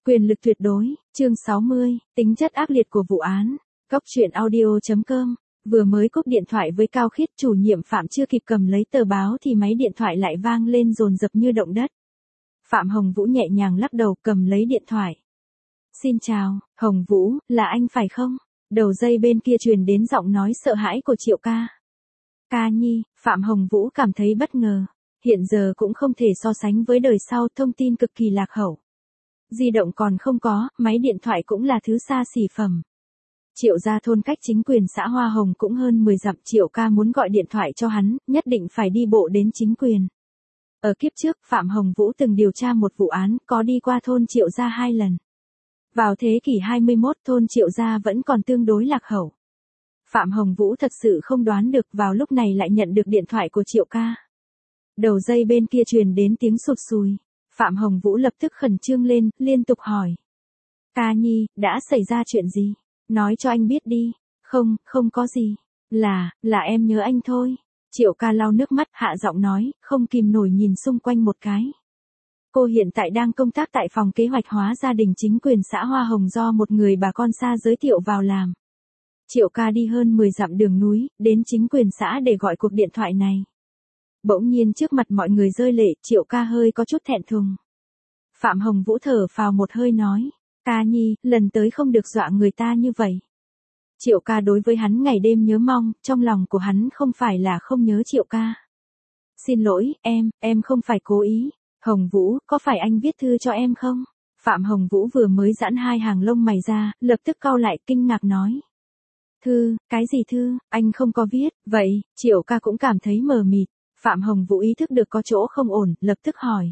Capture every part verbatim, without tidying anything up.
Quyền lực tuyệt đối, chương sáu mươi, tính chất ác liệt của vụ án. Góc truyện audio chấm com. Vừa mới cúp điện thoại với Cao Khiết, chủ nhiệm Phạm chưa kịp cầm lấy tờ báo thì máy điện thoại lại vang lên dồn dập như động đất. Phạm Hồng Vũ nhẹ nhàng lắc đầu cầm lấy điện thoại. Xin chào, Hồng Vũ, là anh phải không? Đầu dây bên kia truyền đến giọng nói sợ hãi của Triệu ca. Ca Nhi, Phạm Hồng Vũ cảm thấy bất ngờ. Hiện giờ cũng không thể so sánh với đời sau, thông tin cực kỳ lạc hậu. Di động còn không có, máy điện thoại cũng là thứ xa xỉ phẩm. Triệu gia thôn cách chính quyền xã Hoa Hồng cũng hơn mười dặm, Triệu ca muốn gọi điện thoại cho hắn, nhất định phải đi bộ đến chính quyền. Ở kiếp trước, Phạm Hồng Vũ từng điều tra một vụ án, có đi qua thôn Triệu gia hai lần. Vào thế kỷ hai mươi mốt, thôn Triệu gia vẫn còn tương đối lạc hậu. Phạm Hồng Vũ thật sự không đoán được, vào lúc này lại nhận được điện thoại của Triệu ca. Đầu dây bên kia truyền đến tiếng sụt sùi. Phạm Hồng Vũ lập tức khẩn trương lên, liên tục hỏi. Ca Nhi, đã xảy ra chuyện gì? Nói cho anh biết đi. Không, không có gì. Là, là em nhớ anh thôi. Triệu ca lau nước mắt, hạ giọng nói, không kìm nổi nhìn xung quanh một cái. Cô hiện tại đang công tác tại phòng kế hoạch hóa gia đình chính quyền xã Hoa Hồng do một người bà con xa giới thiệu vào làm. Triệu ca đi hơn mười dặm đường núi, đến chính quyền xã để gọi cuộc điện thoại này. Bỗng nhiên trước mặt mọi người rơi lệ, Triệu ca hơi có chút thẹn thùng. Phạm Hồng Vũ thở phào một hơi nói, Ca Nhi, lần tới không được dọa người ta như vậy. Triệu ca đối với hắn ngày đêm nhớ mong, trong lòng của hắn không phải là không nhớ Triệu ca. Xin lỗi, em, em không phải cố ý. Hồng Vũ, có phải anh viết thư cho em không? Phạm Hồng Vũ vừa mới giãn hai hàng lông mày ra, lập tức cau lại kinh ngạc nói. Thư, cái gì thư, anh không có viết, vậy, Triệu ca cũng cảm thấy mờ mịt. Phạm Hồng Vũ ý thức được có chỗ không ổn, lập tức hỏi.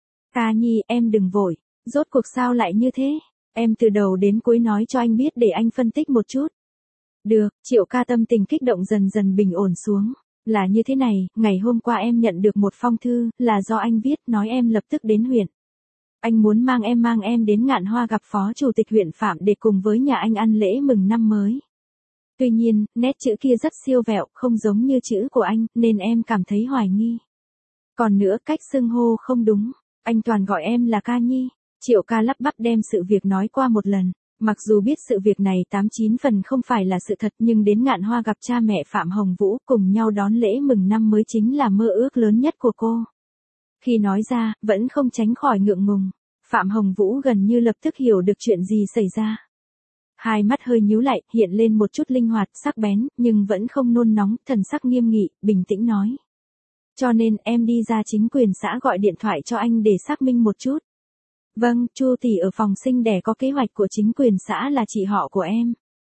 Ca Nhi, em đừng vội, rốt cuộc sao lại như thế? Em từ đầu đến cuối nói cho anh biết để anh phân tích một chút. Được, Triệu ca tâm tình kích động dần dần bình ổn xuống. Là như thế này, ngày hôm qua em nhận được một phong thư, là do anh viết, nói em lập tức đến huyện. Anh muốn mang em mang em đến Ngạn Hoa gặp phó chủ tịch huyện Phạm để cùng với nhà anh ăn lễ mừng năm mới. Tuy nhiên, nét chữ kia rất siêu vẹo, không giống như chữ của anh, nên em cảm thấy hoài nghi. Còn nữa, cách xưng hô không đúng, anh toàn gọi em là Ca Nhi. Triệu ca lắp bắp đem sự việc nói qua một lần. Mặc dù biết sự việc này tám chín phần không phải là sự thật, nhưng đến Ngạn Hoa gặp cha mẹ Phạm Hồng Vũ cùng nhau đón lễ mừng năm mới chính là mơ ước lớn nhất của cô. Khi nói ra, vẫn không tránh khỏi ngượng ngùng. Phạm Hồng Vũ gần như lập tức hiểu được chuyện gì xảy ra. Hai mắt hơi nhíu lại, hiện lên một chút linh hoạt, sắc bén, nhưng vẫn không nôn nóng, thần sắc nghiêm nghị, bình tĩnh nói. Cho nên em đi ra chính quyền xã gọi điện thoại cho anh để xác minh một chút. Vâng, Chu tỷ ở phòng sinh đẻ có kế hoạch của chính quyền xã là chị họ của em.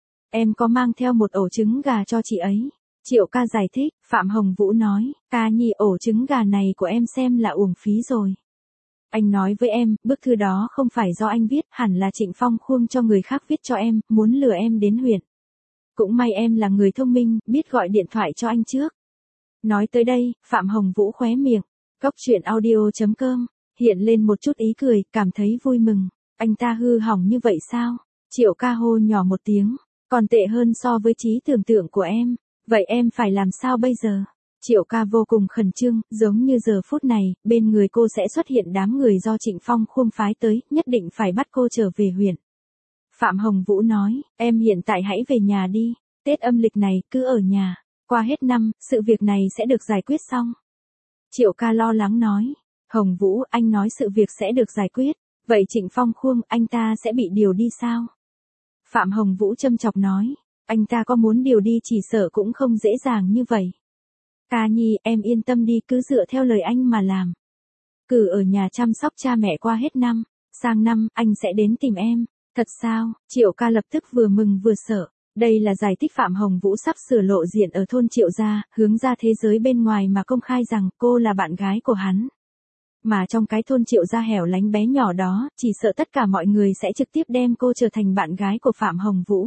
Em có mang theo một ổ trứng gà cho chị ấy. Triệu ca giải thích, Phạm Hồng Vũ nói, Ca Nhi, ổ trứng gà này của em xem là uổng phí rồi. Anh nói với em, bức thư đó không phải do anh viết, hẳn là Trịnh Phong Khuông cho người khác viết cho em, muốn lừa em đến huyện. Cũng may em là người thông minh, biết gọi điện thoại cho anh trước. Nói tới đây, Phạm Hồng Vũ khóe miệng. Góc truyện audio chấm com. Hiện lên một chút ý cười, cảm thấy vui mừng. Anh ta hư hỏng như vậy sao? Triệu ca hô nhỏ một tiếng. Còn tệ hơn so với trí tưởng tượng của em. Vậy em phải làm sao bây giờ? Triệu ca vô cùng khẩn trương, giống như giờ phút này, bên người cô sẽ xuất hiện đám người do Trịnh Phong Khuông phái tới, nhất định phải bắt cô trở về huyện. Phạm Hồng Vũ nói, em hiện tại hãy về nhà đi. Tết âm lịch này, cứ ở nhà. Qua hết năm, sự việc này sẽ được giải quyết xong. Triệu ca lo lắng nói. Hồng Vũ, anh nói sự việc sẽ được giải quyết, vậy Trịnh Phong Khuông, anh ta sẽ bị điều đi sao? Phạm Hồng Vũ châm chọc nói, anh ta có muốn điều đi chỉ sợ cũng không dễ dàng như vậy. Ca Nhi, em yên tâm đi, cứ dựa theo lời anh mà làm. Cứ ở nhà chăm sóc cha mẹ qua hết năm, sang năm, anh sẽ đến tìm em. Thật sao? Triệu ca lập tức vừa mừng vừa sợ. Đây là giải thích Phạm Hồng Vũ sắp sửa lộ diện ở thôn Triệu gia, hướng ra thế giới bên ngoài mà công khai rằng cô là bạn gái của hắn. Mà trong cái thôn Triệu gia hẻo lánh bé nhỏ đó, chỉ sợ tất cả mọi người sẽ trực tiếp đem cô trở thành bạn gái của Phạm Hồng Vũ.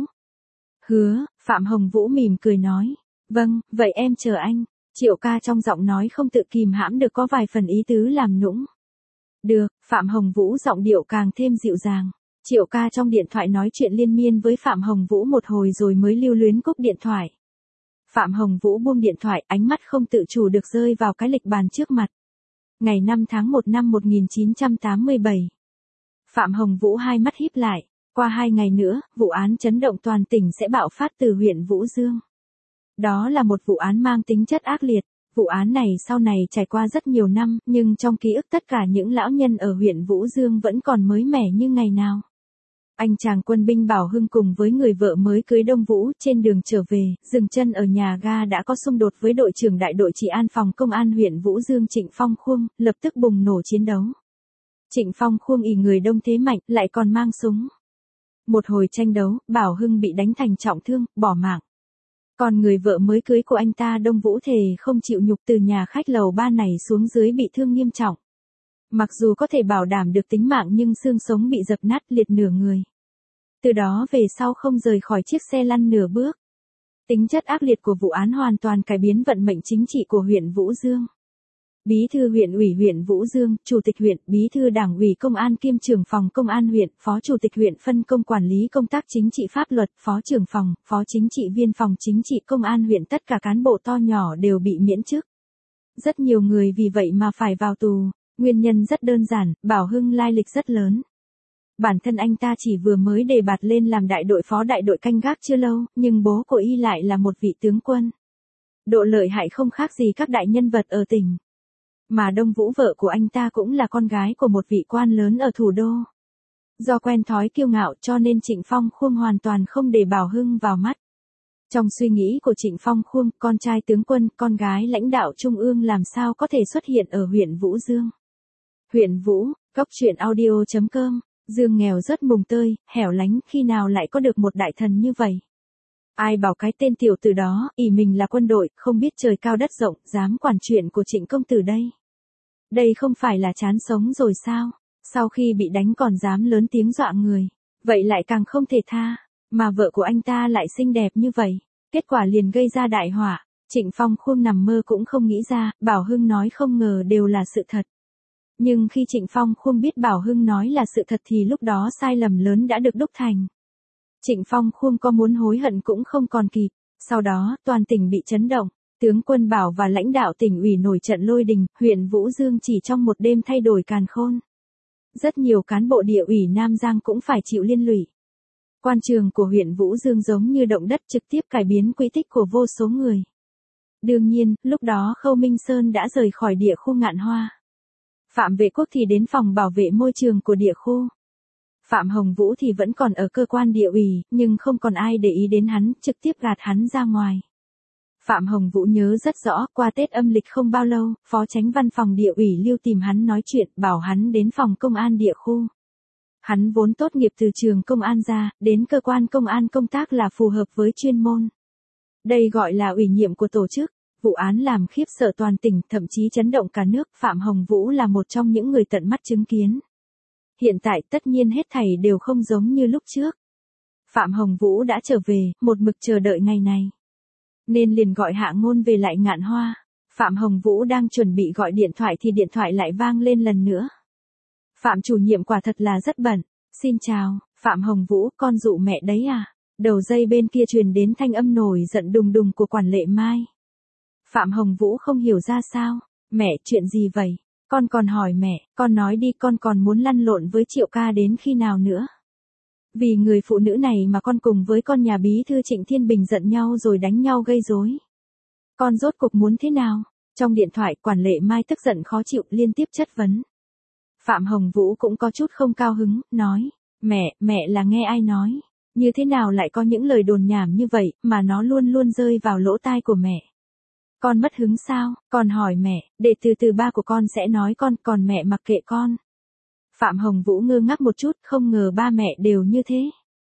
Hứa, Phạm Hồng Vũ mỉm cười nói. Vâng, vậy em chờ anh. Triệu ca trong giọng nói không tự kìm hãm được có vài phần ý tứ làm nũng. Được, Phạm Hồng Vũ giọng điệu càng thêm dịu dàng. Triệu ca trong điện thoại nói chuyện liên miên với Phạm Hồng Vũ một hồi rồi mới lưu luyến cúp điện thoại. Phạm Hồng Vũ buông điện thoại, ánh mắt không tự chủ được rơi vào cái lịch bàn trước mặt. Ngày năm tháng một năm một nghìn chín trăm tám mươi bảy. Phạm Hồng Vũ hai mắt híp lại, qua hai ngày nữa, vụ án chấn động toàn tỉnh sẽ bạo phát từ huyện Vũ Dương. Đó là một vụ án mang tính chất ác liệt, vụ án này sau này trải qua rất nhiều năm, nhưng trong ký ức tất cả những lão nhân ở huyện Vũ Dương vẫn còn mới mẻ như ngày nào. Anh chàng quân binh Bảo Hưng cùng với người vợ mới cưới Đông Vũ trên đường trở về, dừng chân ở nhà ga đã có xung đột với đội trưởng đại đội trị an phòng công an huyện Vũ Dương Trịnh Phong Khuông, lập tức bùng nổ chiến đấu. Trịnh Phong Khuông ỷ người đông thế mạnh, lại còn mang súng. Một hồi tranh đấu, Bảo Hưng bị đánh thành trọng thương, bỏ mạng. Còn người vợ mới cưới của anh ta Đông Vũ thề không chịu nhục từ nhà khách lầu ba này xuống dưới bị thương nghiêm trọng. Mặc dù có thể bảo đảm được tính mạng nhưng xương sống bị dập nát liệt nửa người. Từ đó về sau không rời khỏi chiếc xe lăn nửa bước. Tính chất ác liệt của vụ án hoàn toàn cải biến vận mệnh chính trị của huyện Vũ Dương. Bí thư huyện ủy huyện Vũ Dương, chủ tịch huyện, bí thư đảng ủy công an kiêm trưởng phòng công an huyện, phó chủ tịch huyện phân công quản lý công tác chính trị pháp luật, phó trưởng phòng, phó chính trị viên phòng chính trị công an huyện, tất cả cán bộ to nhỏ đều bị miễn chức. Rất nhiều người vì vậy mà phải vào tù, nguyên nhân rất đơn giản, Bảo Hưng lai lịch rất lớn. Bản thân anh ta chỉ vừa mới đề bạt lên làm đại đội phó đại đội canh gác chưa lâu, nhưng bố của y lại là một vị tướng quân. Độ lợi hại không khác gì các đại nhân vật ở tỉnh. Mà Đông Vũ vợ của anh ta cũng là con gái của một vị quan lớn ở thủ đô. Do quen thói kiêu ngạo cho nên Trịnh Phong Khuông hoàn toàn không để Bảo Hưng vào mắt. Trong suy nghĩ của Trịnh Phong Khuông, con trai tướng quân, con gái lãnh đạo trung ương làm sao có thể xuất hiện ở huyện Vũ Dương. Huyện Vũ, Cốc truyện audio chấm com, Dương nghèo rất mùng tơi, hẻo lánh, khi nào lại có được một đại thần như vậy. Ai bảo cái tên tiểu tử đó, ỷ mình là quân đội, không biết trời cao đất rộng, dám quản chuyện của Trịnh công tử đây. Đây không phải là chán sống rồi sao? Sau khi bị đánh còn dám lớn tiếng dọa người. Vậy lại càng không thể tha. Mà vợ của anh ta lại xinh đẹp như vậy. Kết quả liền gây ra đại họa. Trịnh Phong Khuông nằm mơ cũng không nghĩ ra, Bảo Hưng nói không ngờ đều là sự thật. Nhưng khi Trịnh Phong Khuông biết Bảo Hưng nói là sự thật thì lúc đó sai lầm lớn đã được đúc thành. Trịnh Phong Khuông có muốn hối hận cũng không còn kịp. Sau đó, toàn tỉnh bị chấn động. Tướng quân Bảo và lãnh đạo tỉnh ủy nổi trận lôi đình, huyện Vũ Dương chỉ trong một đêm thay đổi càn khôn. Rất nhiều cán bộ địa ủy Nam Giang cũng phải chịu liên lụy. Quan trường của huyện Vũ Dương giống như động đất trực tiếp cải biến quy tích của vô số người. Đương nhiên, lúc đó Khâu Minh Sơn đã rời khỏi địa khu Ngạn Hoa. Phạm Vệ Quốc thì đến phòng bảo vệ môi trường của địa khu. Phạm Hồng Vũ thì vẫn còn ở cơ quan địa ủy, nhưng không còn ai để ý đến hắn, trực tiếp gạt hắn ra ngoài. Phạm Hồng Vũ nhớ rất rõ, qua Tết âm lịch không bao lâu, phó chánh văn phòng địa ủy Lưu tìm hắn nói chuyện, bảo hắn đến phòng công an địa khu. Hắn vốn tốt nghiệp từ trường công an ra, đến cơ quan công an công tác là phù hợp với chuyên môn. Đây gọi là ủy nhiệm của tổ chức. Vụ án làm khiếp sợ toàn tỉnh, thậm chí chấn động cả nước, Phạm Hồng Vũ là một trong những người tận mắt chứng kiến. Hiện tại tất nhiên hết thảy đều không giống như lúc trước. Phạm Hồng Vũ đã trở về, một mực chờ đợi ngày này. Nên liền gọi Hạ Ngôn về lại Ngạn Hoa. Phạm Hồng Vũ đang chuẩn bị gọi điện thoại thì điện thoại lại vang lên lần nữa. Phạm chủ nhiệm quả thật là rất bận. Xin chào, Phạm Hồng Vũ, con dụ mẹ đấy à? Đầu dây bên kia truyền đến thanh âm nổi giận đùng đùng của quản lệ Mai. Phạm Hồng Vũ không hiểu ra sao. Mẹ, chuyện gì vậy? Con còn hỏi mẹ, con nói đi, con còn muốn lăn lộn với Triệu ca đến khi nào nữa? Vì người phụ nữ này mà con cùng với con nhà bí thư Trịnh Thiên Bình giận nhau rồi đánh nhau gây rối. Con rốt cục muốn thế nào? Trong điện thoại, quản lệ Mai tức giận khó chịu liên tiếp chất vấn. Phạm Hồng Vũ cũng có chút không cao hứng, nói, mẹ, mẹ là nghe ai nói? Như thế nào lại có những lời đồn nhảm như vậy, mà nó luôn luôn rơi vào lỗ tai của mẹ? Con mất hứng sao? Con hỏi mẹ, để từ từ ba của con sẽ nói con, còn mẹ mặc kệ con. Phạm Hồng Vũ ngơ ngác một chút, không ngờ ba mẹ đều như thế.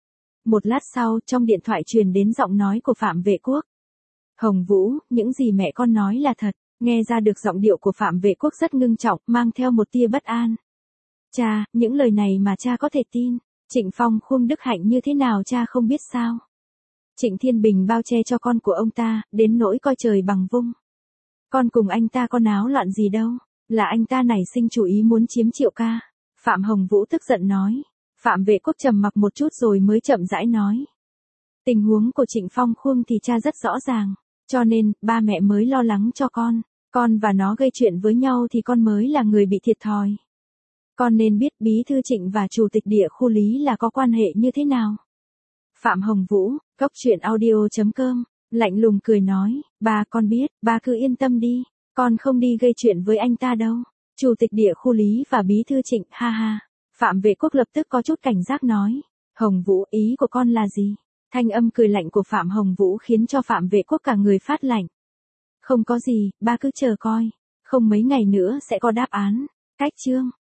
Một lát sau, trong điện thoại truyền đến giọng nói của Phạm Vệ Quốc. Hồng Vũ, những gì mẹ con nói là thật. Nghe ra được giọng điệu của Phạm Vệ Quốc rất ngưng trọng, mang theo một tia bất an. Cha, những lời này mà cha có thể tin. Trịnh Phong Khuông đức hạnh như thế nào cha không biết sao? Trịnh Thiên Bình bao che cho con của ông ta, đến nỗi coi trời bằng vung. Con cùng anh ta có náo loạn gì đâu, là anh ta nảy sinh chủ ý muốn chiếm Triệu ca. Phạm Hồng Vũ tức giận nói. Phạm Vệ Quốc trầm mặc một chút rồi mới chậm rãi nói. Tình huống của Trịnh Phong Khuông thì cha rất rõ ràng, cho nên, ba mẹ mới lo lắng cho con. Con và nó gây chuyện với nhau thì con mới là người bị thiệt thòi. Con nên biết Bí thư Trịnh và Chủ tịch địa khu Lý là có quan hệ như thế nào. Phạm Hồng Vũ, cốc truyện audio chấm com, lạnh lùng cười nói, ba con biết, ba cứ yên tâm đi, con không đi gây chuyện với anh ta đâu. Chủ tịch địa khu Lý và Bí thư Trịnh, ha ha. Phạm Vệ Quốc lập tức có chút cảnh giác nói, Hồng Vũ, ý của con là gì? Thanh âm cười lạnh của Phạm Hồng Vũ khiến cho Phạm Vệ Quốc cả người phát lạnh. Không có gì, ba cứ chờ coi, không mấy ngày nữa sẽ có đáp án. Cách chương